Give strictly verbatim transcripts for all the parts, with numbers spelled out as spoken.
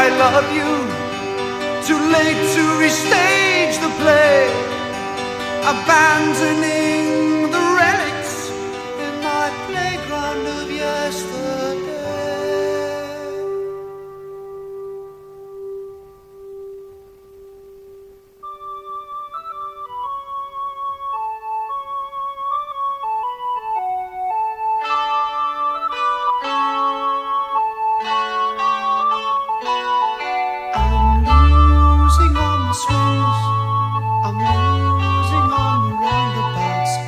I love you. Too late to restage the play, abandoning the relics in my playground of yesterday. I'm losing on the swings, I'm losing on the roundabouts.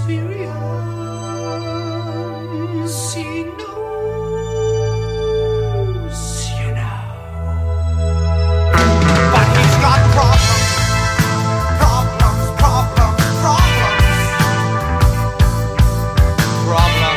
experience. He knows, you know. But he's got problems, problems, problems, problems, problems.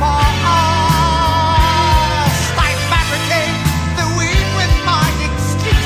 Excuse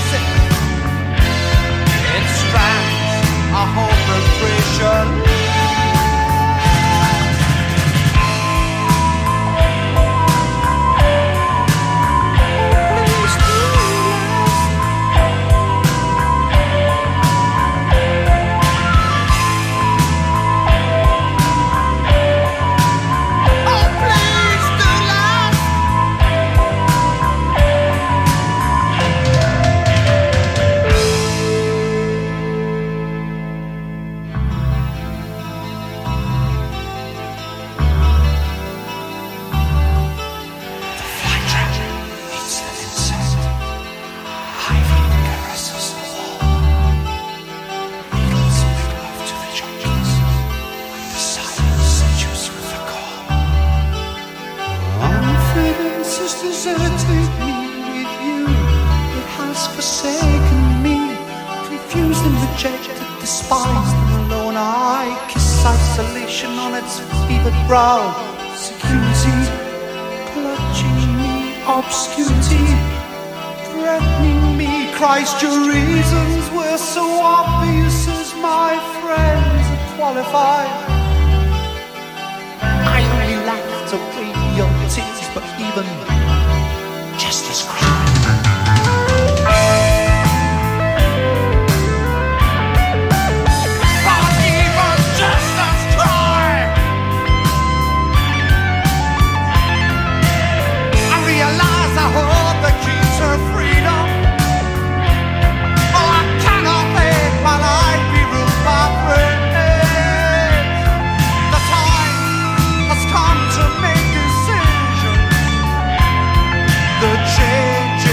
forsaken me, confused and rejected, despised and alone. I kiss isolation on its fevered brow, security clutching me, obscurity threatening me. Christ, your reasons were so obvious as my friends are qualified. I only laughed away your tears, but even just as cried. Change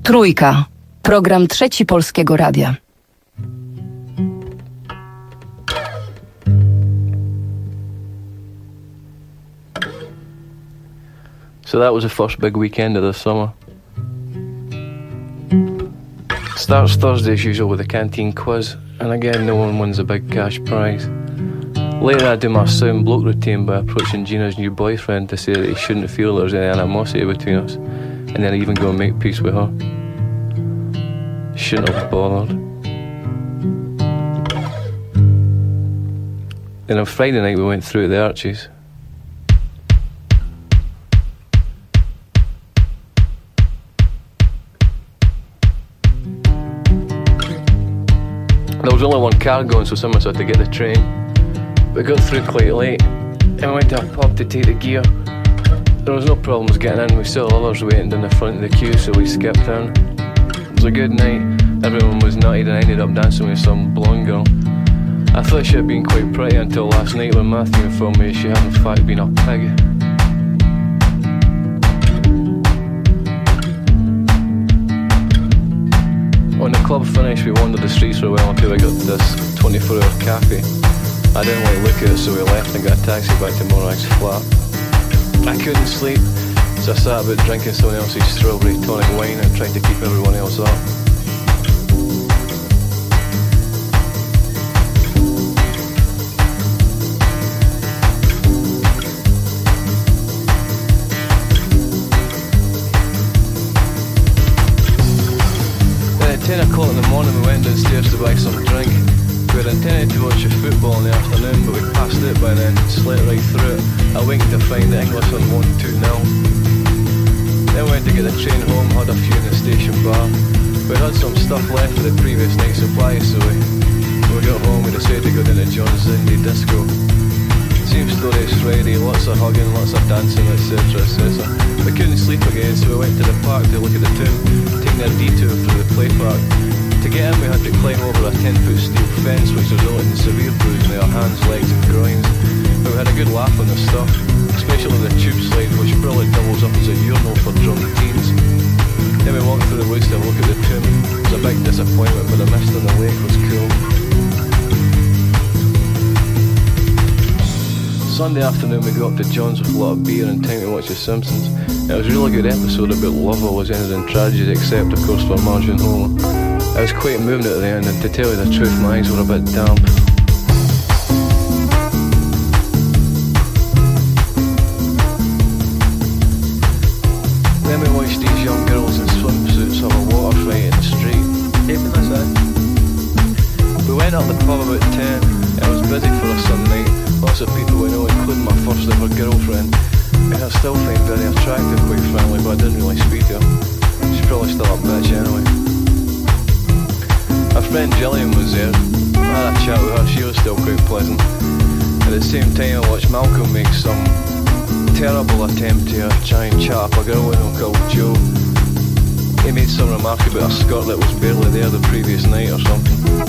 Trójka. Program Trzeci Polskiego Radia. So that was the first big weekend of the summer. Starts Thursday as usual with a canteen quiz, and again no one wins a big cash prize. Later I do my sound bloke routine by approaching Gina's new boyfriend to say that he shouldn't feel there's any animosity between us, and then I even go and make peace with her. Shouldn't have bothered. Then on Friday night we went through to the Archies. There was only one car going, so someone had to get the train. We got through quite late, and we went to a pub to take the gear. There was no problems getting in, we saw others waiting in the front of the queue, so we skipped in. It was a good night, everyone was nutty, and I ended up dancing with some blonde girl. I thought she had been quite pretty until last night when Matthew informed me she had in fact been a pig. When the club finished, we wandered the streets for a while until we got to this twenty-four hour cafe. I didn't like look at it, so we left and got a taxi back to Morag's flat. I couldn't sleep, so I sat about drinking someone else's strawberry tonic wine and tried to keep everyone else up. Then at ten o'clock in the morning we went downstairs to buy some drink. We had intended to watch the football in the afternoon, but we passed it by then, slept right through it. I winked to find the Englishmen won two nil. Then we went to get the train home, had a few in the station bar. We had some stuff left for the previous night's supply, so we, when we got home we decided to go down to John's Indie Disco. Same story as Friday, lots of hugging, lots of dancing, et cetera, et cetera. We couldn't sleep again, so we went to the park to look at the town, taking a detour through the play park. To get in we had to climb over a ten foot steel fence which resulted in severe bruising of our hands, legs and groins. But we had a good laugh on the stuff, especially the tube slide which probably doubles up as a urinal for drunk teens. Then we walked through the woods to look at the tomb. It was a big disappointment, but the mist on the lake was cool. Sunday afternoon we got up to John's with a lot of beer and time to watch The Simpsons. It was a really good episode about love always ended in tragedy, except of course for Marge and Homer. I was quite moved at the end, and to tell you the truth my eyes were a bit damp. Then we watched these young girls in swimsuits have a water fight in the street. Even as that. We went up the pub about ten. It was busy for us some night. Lots of people we know, including my first ever girlfriend, who I still find very attractive, quite frankly, but I didn't really speak to her. She's probably still a bitch anyway. Our friend Gillian was there. I had a chat with her, she was still quite pleasant. At the same time I watched Malcolm make some terrible attempt to try and chat up a girl we know called Jo. He made some remark about a skirt that was barely there the previous night or something.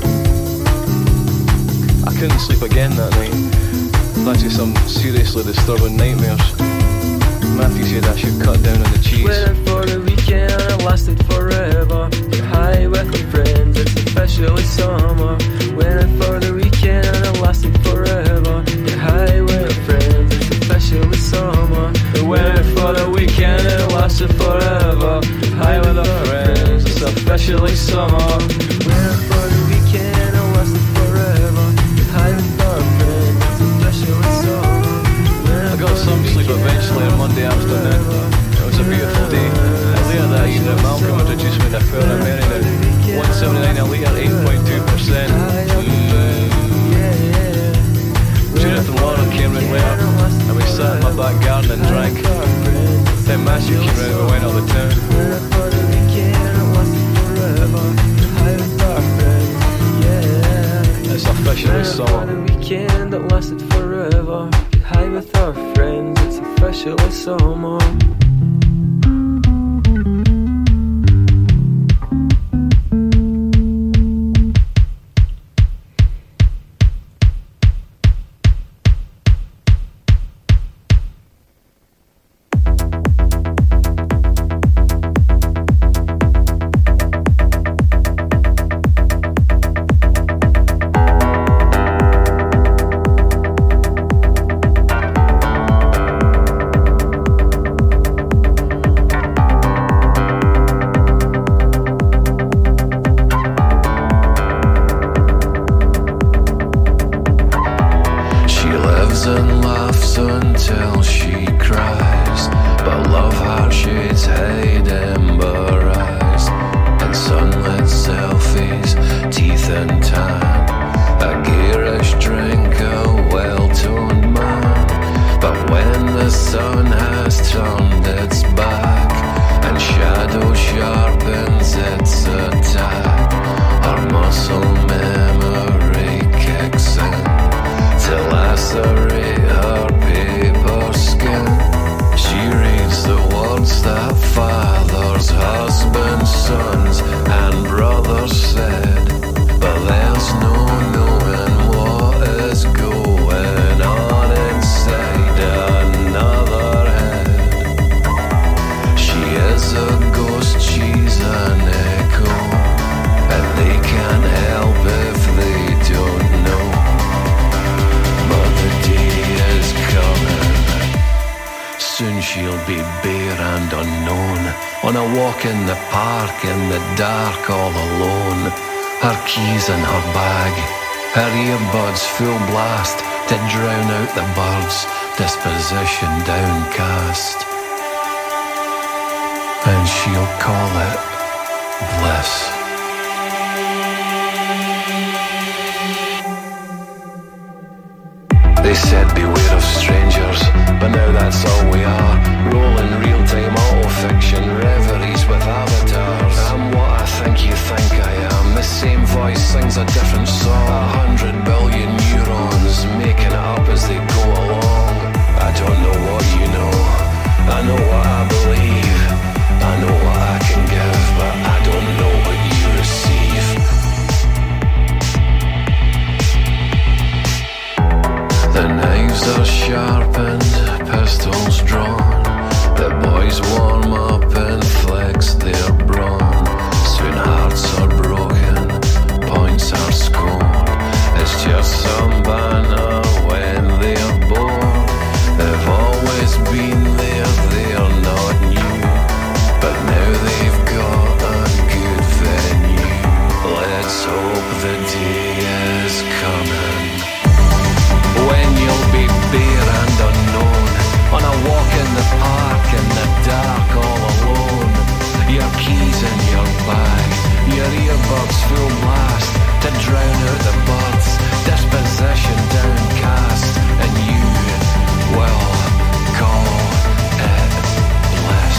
I couldn't sleep again that night. Thanks to some seriously disturbing nightmares. Matthew said I should cut down on the cheese. Waiting for the weekend, it lasted forever. Get high with my friends, it's officially summer. Waiting for the weekend, it lasted forever. Get high with my friends, it's officially summer. Waiting for the weekend, it lasted forever. Get high with our friends, it's officially summer. Waiting for the weekend, it lasted forever. Get high with our friends, it's officially summer. I got some sleep eventually on Monday afternoon. It was a beautiful day. And later that evening, Malcolm introduced me to a Pearl American at one seventy-nine a litre, eight point two percent. Mm. Judith and Lauren came round later, and we sat in my back garden and drank. Then Matthew came round and we went up the town. It's officially summer. Weekend that lasted forever. Get high with our friends, it's officially summer. Soon she'll be bare and unknown, on a walk in the park in the dark all alone. Her keys in her bag, her earbuds full blast to drown out the birds, disposition downcast. And she'll call it bliss. They said beware of strangers, but now that's all we are. Rolling real-time auto-fiction reveries with avatars. I'm what I think you think I am. The same voice sings a different song. A hundred billion neurons making it up as they go along. I don't know what you know, I know what I believe, I know what I can give, but I don't know what you receive. The knives are sharpened, pistols drawn. The boys warm up and flex their brawn. Soon hearts are broken, points are scored. It's just some banner when they're born. They've always been there, they're not new, but now they've got a good venue. Let's hope the day is coming when you'll be bare and unknown, on a walk in the park in the dark all alone. Your keys in your bag, your earbuds full blast to drown out the birds, disposition downcast, and you will call it bliss.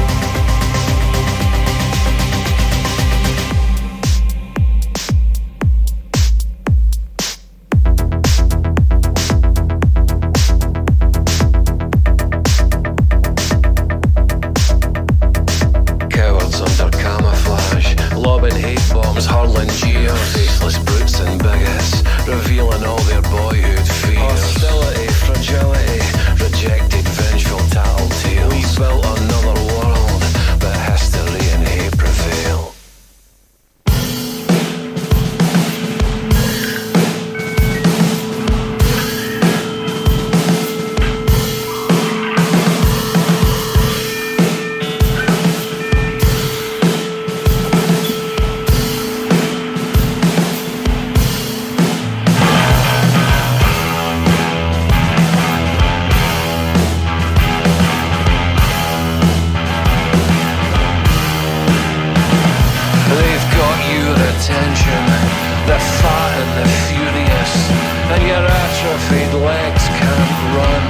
Lobbing hate bombs, hurling jeers, faceless brutes and bigots, revealing all their boyhood fears. Hostility, fragility, rejected, vengeful tattletales. We built another world, but history and hate prevail. The fat and the furious, and your atrophied legs can't run.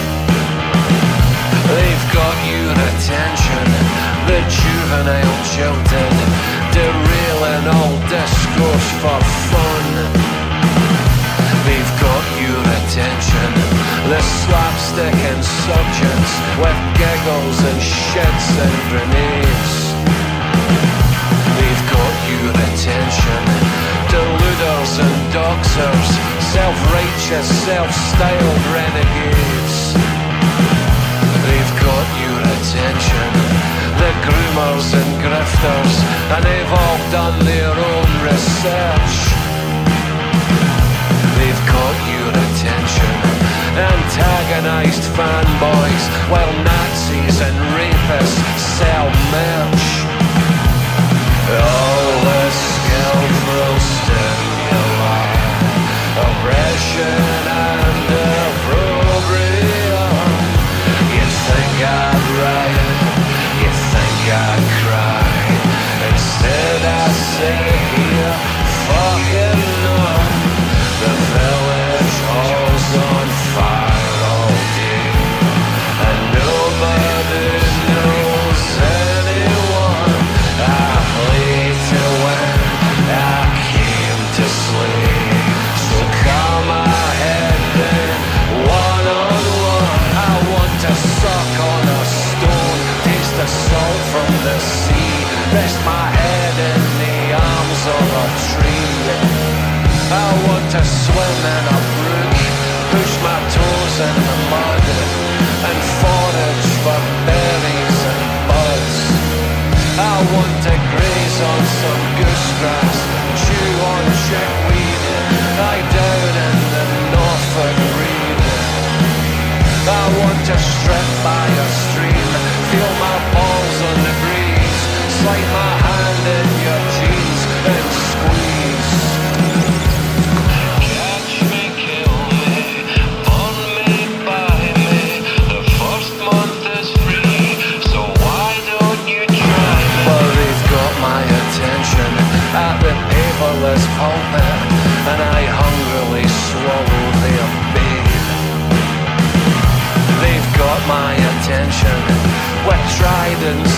They've got your attention, the juvenile jilted, derailing all discourse for fun. They've got your attention, the slapstick insurgents with giggles and shits and grenades. They've got your attention, deluders and doxers, self-righteous, self-styled renegades. They've got your attention, the groomers and grifters, and they've all done their own research. They've got your attention, antagonized fanboys, while Nazis and rapists sell merch. All the skillful stimuli, oppression and opprobrium. You think I'd riot, you think I'd cry. Instead I sit here, fucking numb. The village hall's on fire all day, and nobody knows anyone. I play to win, I came to slay. So call my head in, one on one. I want to suck on a stone, taste the salt from the sea, rest my head in the arms of a tree. I want to swim in a brook, push my toes in the mud, and forage for berries and buds. I want to graze on some goose grass, chew on chickweed, lie down in the Norfolk Reed. I want to strip by a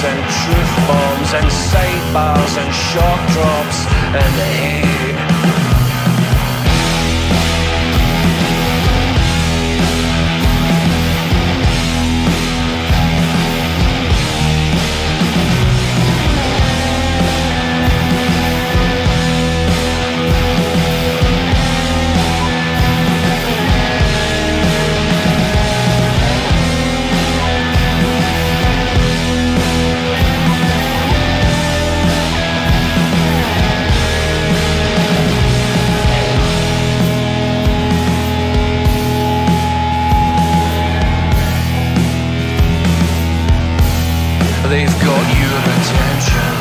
and truth bombs and sidebars and shock drops and hate. They've got your attention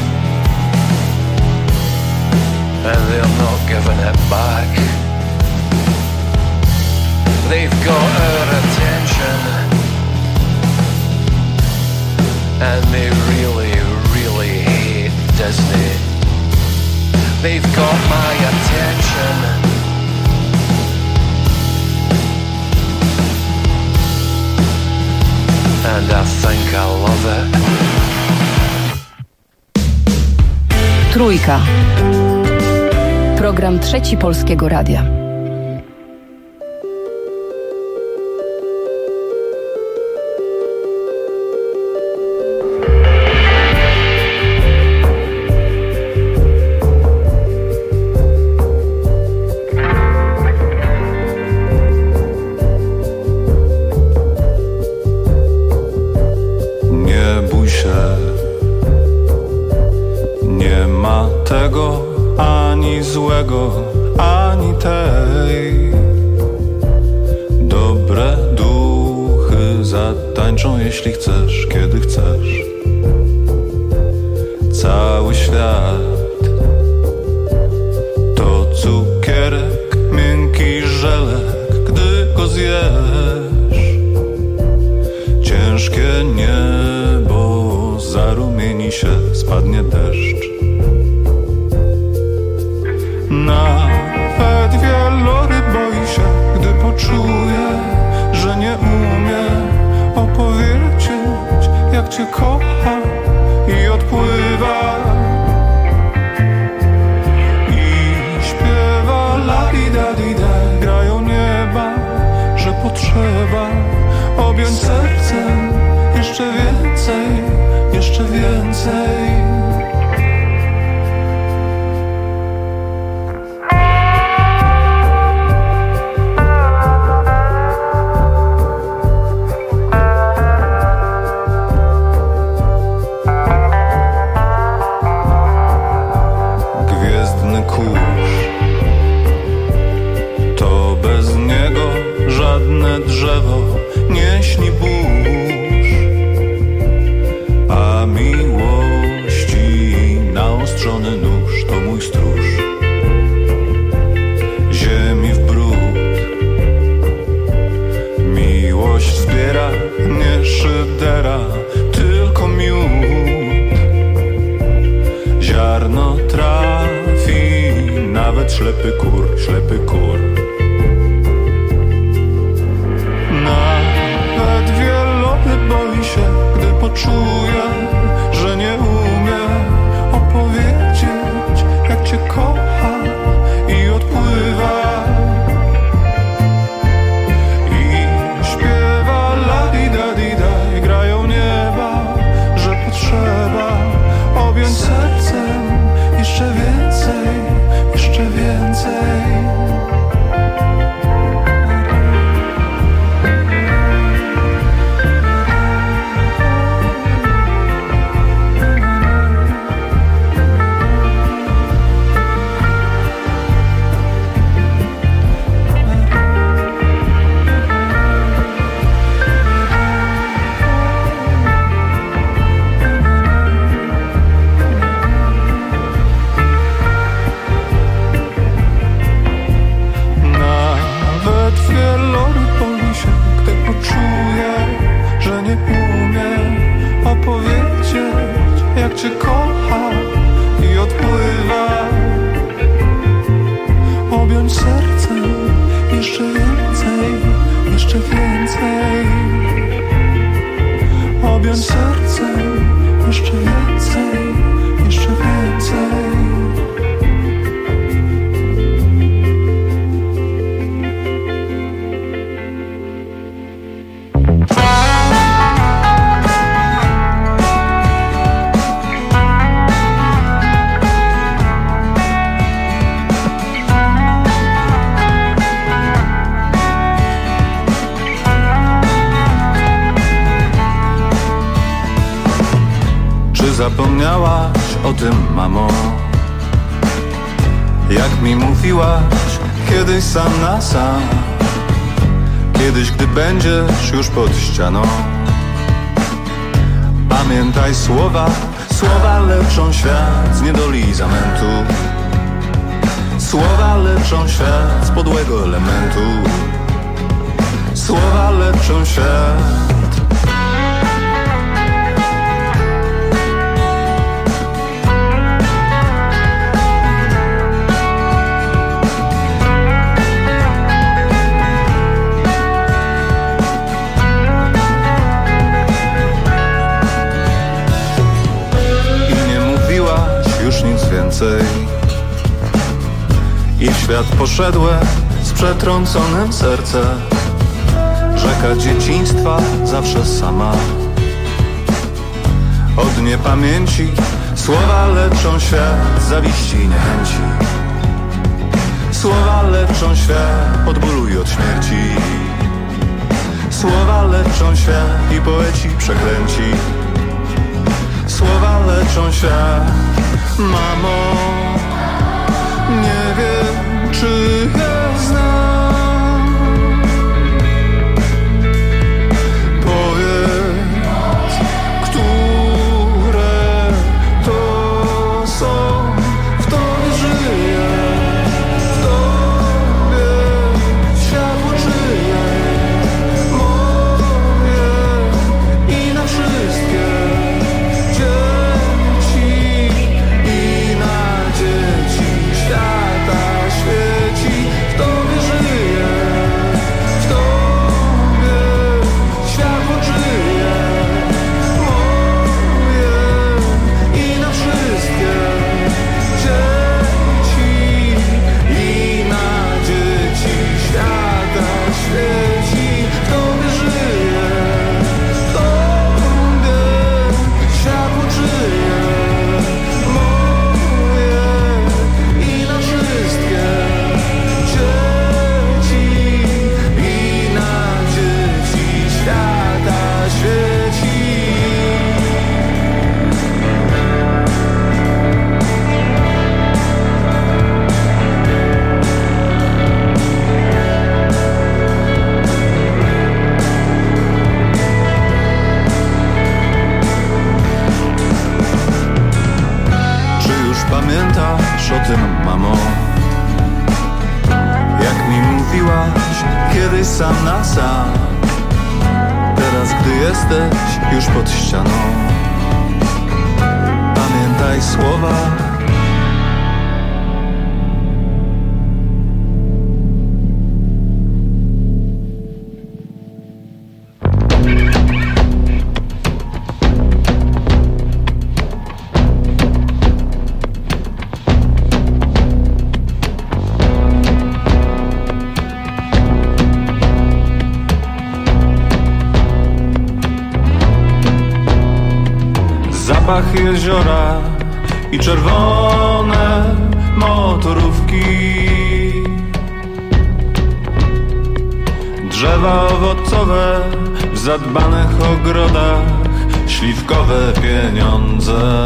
and they're not giving it back. They've got our attention and they really, really hate Disney. They've got my attention and I think I love it. Trójka. Program Trzeci Polskiego Radia. Ani tej. Dobre duchy zatańczą, jeśli chcesz, kiedy chcesz. Cały świat to cukierek, miękki żelek, gdy go zjesz. Ciężkie niebo zarumieni się, spadnie deszcz. Nawet wieloryb boi się, gdy poczuje, że nie umie opowiedzieć, jak cię kocha i odpływa. I śpiewa la-di-da-di-da, grają nieba, że potrzeba objąć sercem jeszcze więcej, jeszcze więcej. Drzewo nie śni burz, a miłości naostrzony nóż to mój stróż. Ziemi w brud miłość zbiera, nie szydera, tylko miód. Ziarno trafi nawet ślepy kur, ślepy kur. Nawet wieloryb boi się, gdy poczuje, że nie umie opowiedzieć, jak cię kocha i odpływa. I śpiewa la-di-da-di-da i grają nieba, że potrzeba objąć sercem jeszcze więcej, jeszcze więcej. Cię kocha i odpływa. Objąć sercem jeszcze więcej, jeszcze więcej. Objąć sercem jeszcze więcej, jeszcze więcej. Zapomniałaś o tym, mamo, jak mi mówiłaś kiedyś sam na sam. Kiedyś, gdy będziesz już pod ścianą, pamiętaj słowa, słowa leczą świat z niedoli zamętu. Słowa leczą świat z podłego elementu. Słowa leczą świat. I w świat poszedłem z przetrąconym sercem. Rzeka dzieciństwa zawsze sama. Od niepamięci słowa leczą świat z zawiści i niechęci. Słowa leczą świat od bólu i od śmierci. Słowa leczą świat i poeci przeklęci. Słowa leczą świat, mamo. Nie wiem, czy je znam. Powiedz, które to są. W tobie żyję, w tobie światło czyje, moje i na wszystkie dzieci i na dzieci świata świeci. W tobie żyję, w tobie światło czyje, moje i na wszystkie dzieci i na dzieci świata świeci. W tobie żyję, w tobie światło czyje, moje i na wszystkie dzieci i na dzieci świata świeci. Czy już pamiętasz o tym, mamo? Jak mi mówiłaś kiedyś sam na sam. Teraz, gdy jesteś już pod ścianą, pamiętaj słowa. Zapach jeziora i czerwone motorówki, drzewa owocowe w zadbanych ogrodach, śliwkowe pieniądze,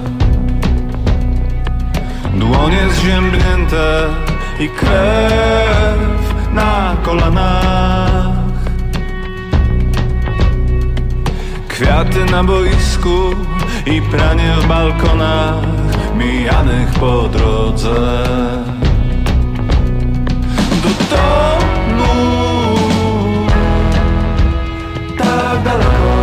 dłonie zziębnięte i krew na kolanach, kwiaty na boisku i pranie w balkonach mijanych po drodze. Do domu tak daleko,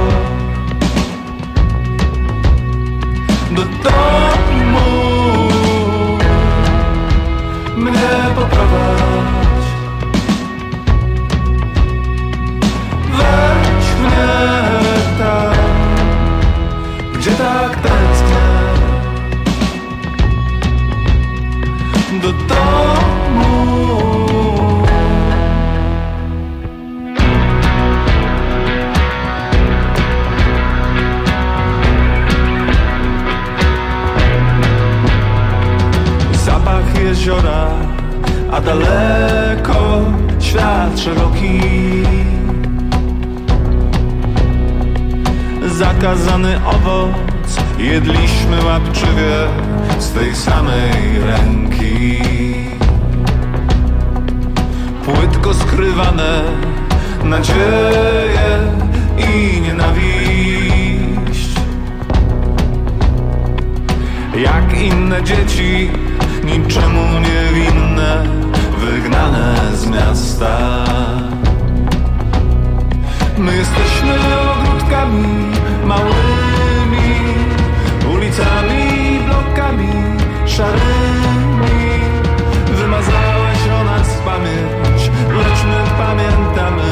do domu mnie poprowadź, weź mnie tam, gdzie ta jeziora, a daleko świat szeroki. Zakazany owoc jedliśmy łapczywie z tej samej ręki. Płytko skrywane nadzieje i nienawiść. Jak inne dzieci, niczemu niewinne, wygnane z miasta. My jesteśmy ogródkami małymi, ulicami, blokami szarymi. Wymazałeś o nas pamięć, lecz my pamiętamy.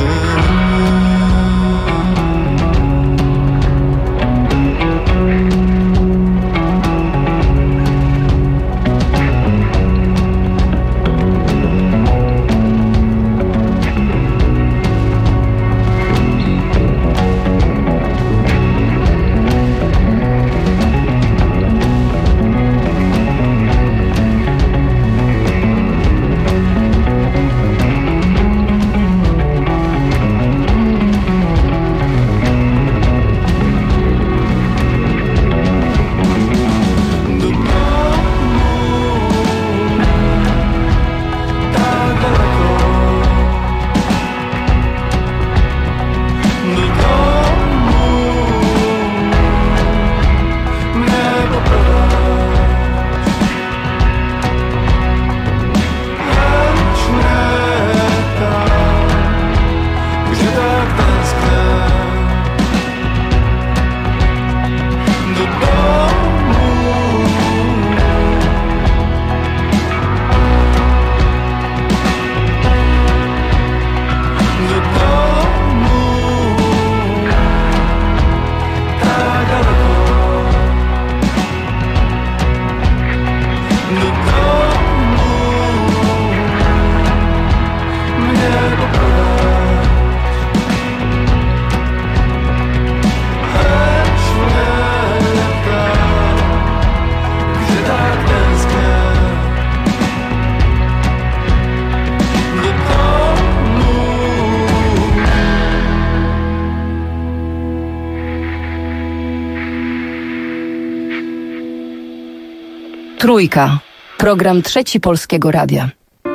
Trójka. Program Trzeci Polskiego Radia.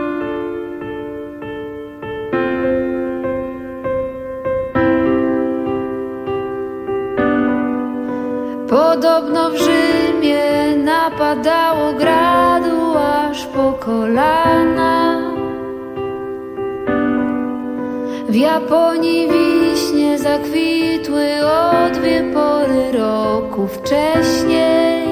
Podobno w Rzymie napadało gradu aż po kolana. W Japonii wiśnie zakwitły o dwie pory roku wcześniej.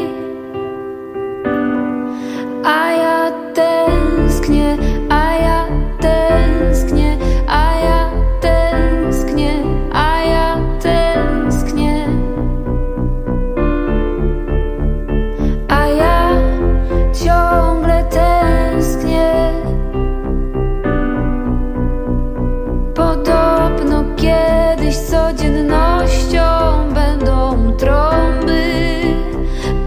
A ja tęsknię, a ja tęsknię, a ja tęsknię, a ja tęsknię. A ja ciągle tęsknię. Podobno kiedyś codziennością będą trąby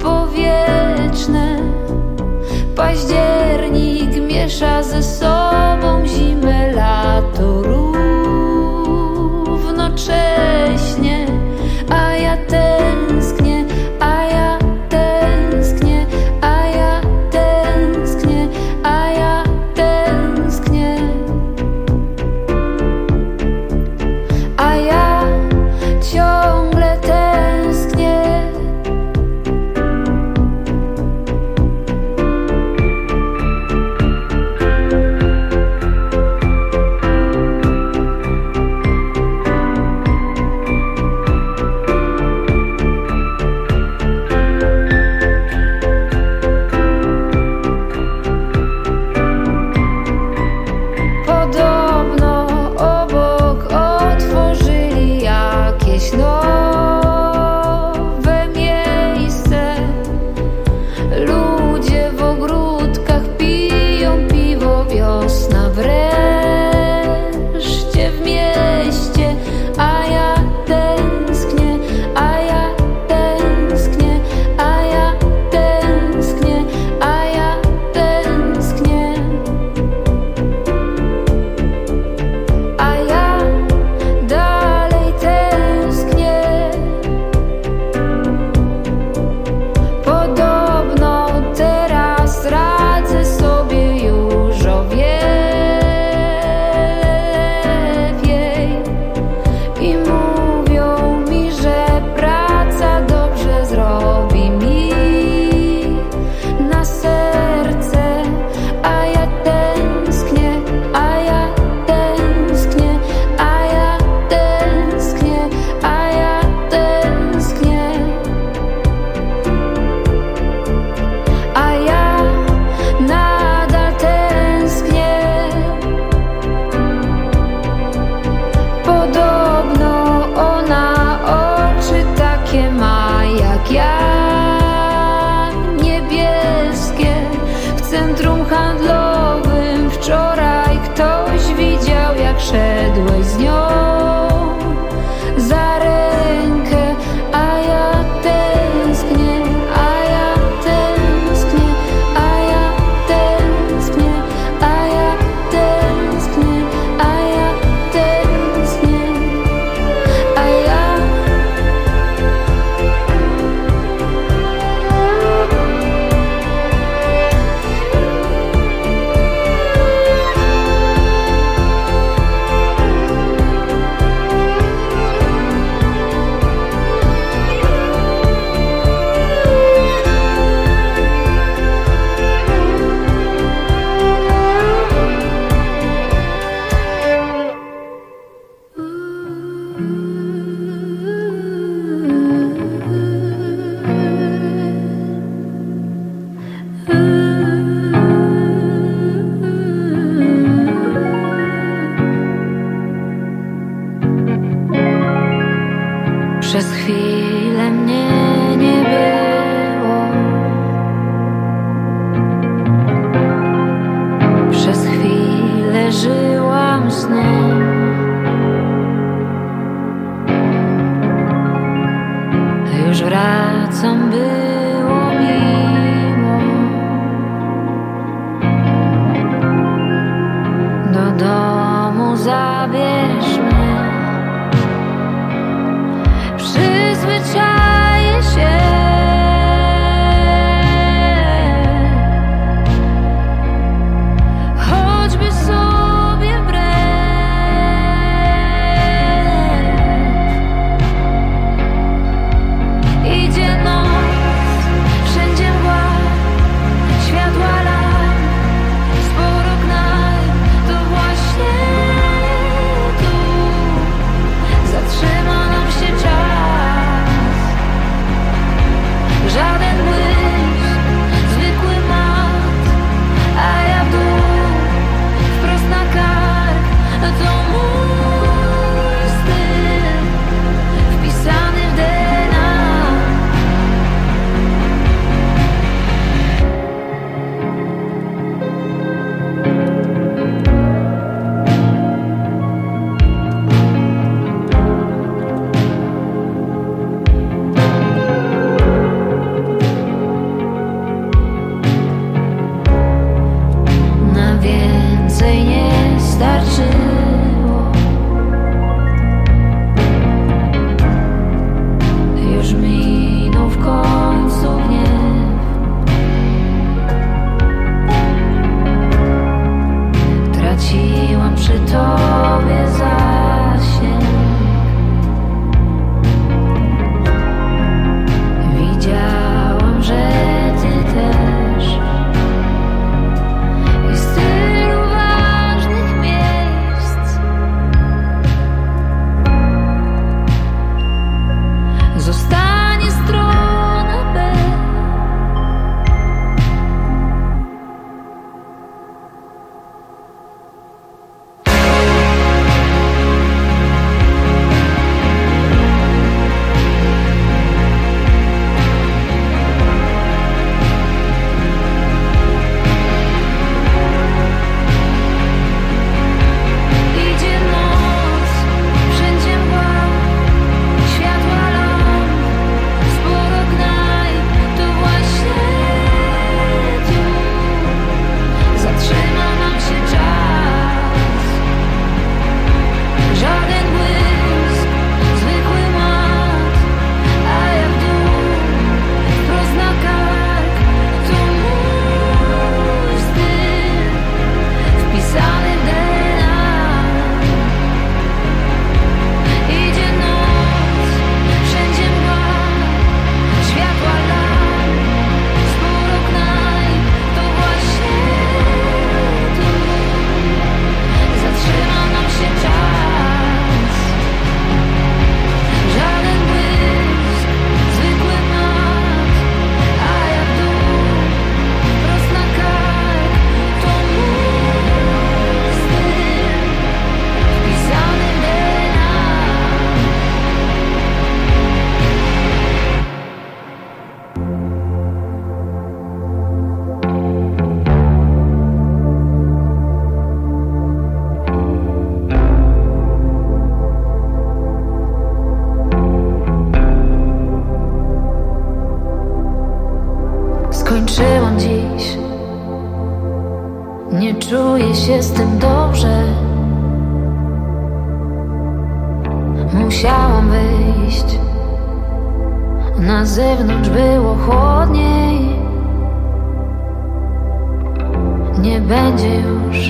Przez chwilę mnie nie było. Przez chwilę żyłam snem. Już wracam, było miło. Do domu zabierz mnie. Przyzwyczaję się. Choćby sobie wbrew. Idzie noc, wszędzie mgła, światła lamp, sporo knajp. To właśnie tu zatrzyma nam się czas. Żaden błysk, zwykły mat, a ja w dół, wprost na kark. To mój styl, wpisany w D N A. Na więcej nie starczyło. Już minął w końcu gniew. Traciłam przy tobie zasięg. Widziałam, że ty też. I z tylu ważnych miejsc zostanie strona B. Idzie noc, wszędzie mgła, światła lamp, sporo knajp. To właśnie tu zatrzyma nam się czas. Żaden błysk, zwykły mat, a ja w dół, wprost na kark. To mój styl, wpisany w D N A. Idzie noc, wszędzie mgła, światła lamp, sporo knajp. To właśnie tu zatrzyma nam się czas. Żaden błysk, zwykły mat, a ja w dół, wprost na kark. To mój styl, wpisany w D N A. Skończyłam dziś. Nie czuję się z tym dobrze. Musiałam wyjść. Na zewnątrz było chłodniej. Nie będzie już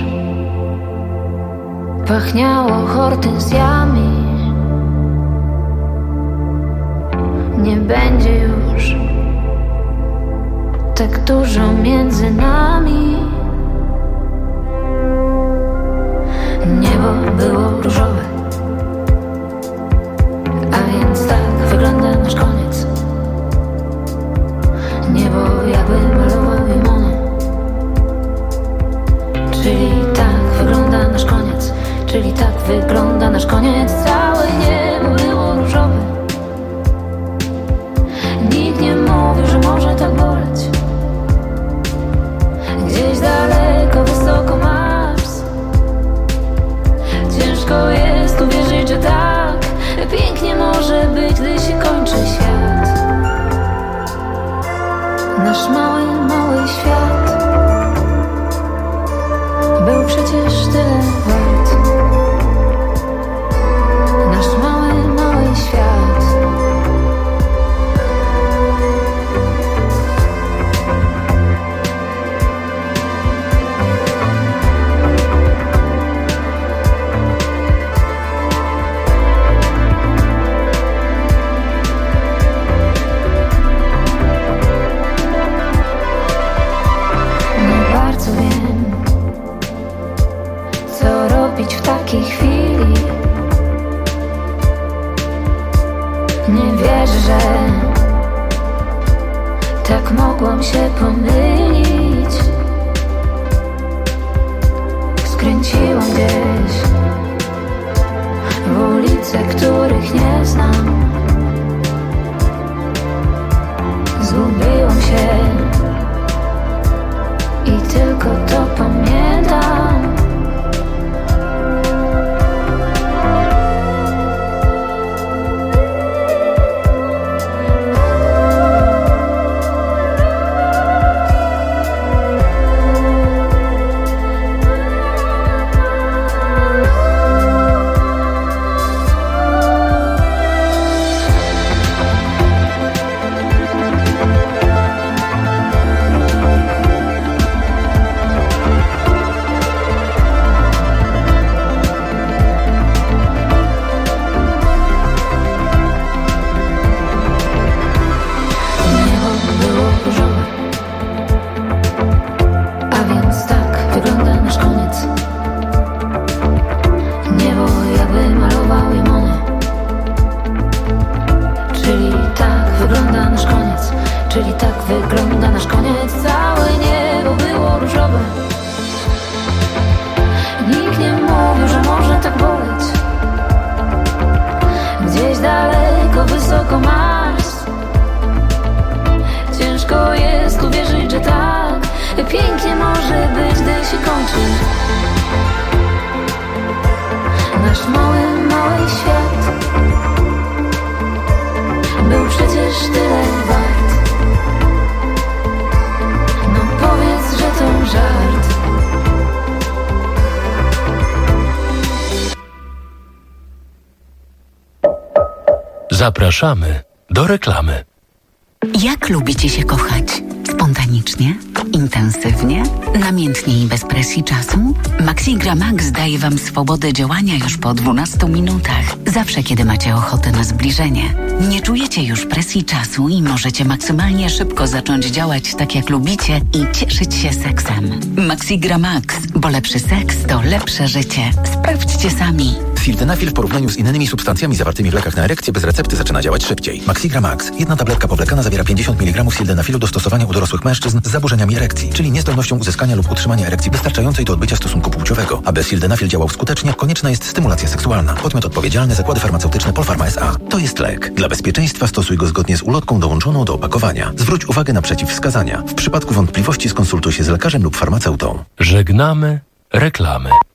pachniało hortensjami. Nie będzie już tak dużo między nami. Niebo było różowe, a więc tak wygląda nasz koniec. Niebo jakby malował je Monet. Czyli tak wygląda nasz koniec. Czyli tak wygląda nasz koniec. Całe niebo było różowe, Nie wierzę, że tak mogłam się pomylić. Skręciłam gdzieś w ulice, których nie znam. Zgubiłam się i tylko to pamiętam. Czyli tak wygląda nasz koniec. Całe niebo było różowe. Nikt nie mówił, że może tak boleć. Gdzieś daleko, wysoko Mars. Ciężko jest uwierzyć, że tak pięknie może być, gdy się kończy. Nasz mały, mały świat był przecież tyle wart. Powiedz, że to żart. Zapraszamy do reklamy. Jak lubicie się kochać? Spontanicznie? Intensywnie? Namiętnie i bez presji czasu? Maxigra Max daje Wam swobodę działania już po dwunastu minutach. Zawsze, kiedy macie ochotę na zbliżenie. Nie czujecie już presji czasu i możecie maksymalnie szybko zacząć działać tak, jak lubicie i cieszyć się seksem. Maxigra Max, bo lepszy seks to lepsze życie. Sprawdźcie sami. Sildenafil w porównaniu z innymi substancjami zawartymi w lekach na erekcję bez recepty zaczyna działać szybciej. Maxigra Max. Jedna tabletka powlekana zawiera pięćdziesiąt miligramów sildenafilu do stosowania u dorosłych mężczyzn z zaburzeniami erekcji, czyli niezdolnością uzyskania lub utrzymania erekcji wystarczającej do odbycia stosunku płciowego. Aby sildenafil działał skutecznie, konieczna jest stymulacja seksualna. Podmiot odpowiedzialny: Zakłady Farmaceutyczne Polpharma S A. To jest lek. Dla bezpieczeństwa stosuj go zgodnie z ulotką dołączoną do opakowania. Zwróć uwagę na przeciwwskazania. W przypadku wątpliwości skonsultuj się z lekarzem lub farmaceutą. Żegnamy reklamy.